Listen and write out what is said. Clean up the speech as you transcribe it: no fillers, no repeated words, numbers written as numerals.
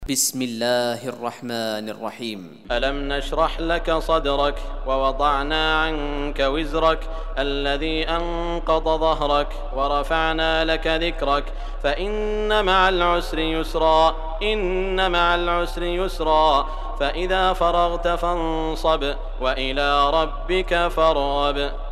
بسم الله الرحمن الرحيم. ألم نشرح لك صدرك ووضعنا عنك وزرك الذي أنقض ظهرك ورفعنا لك ذكرك فإن مع العسر يسرا إن مع العسر يسرا فإذا فرغت فانصب وإلى ربك فارغب.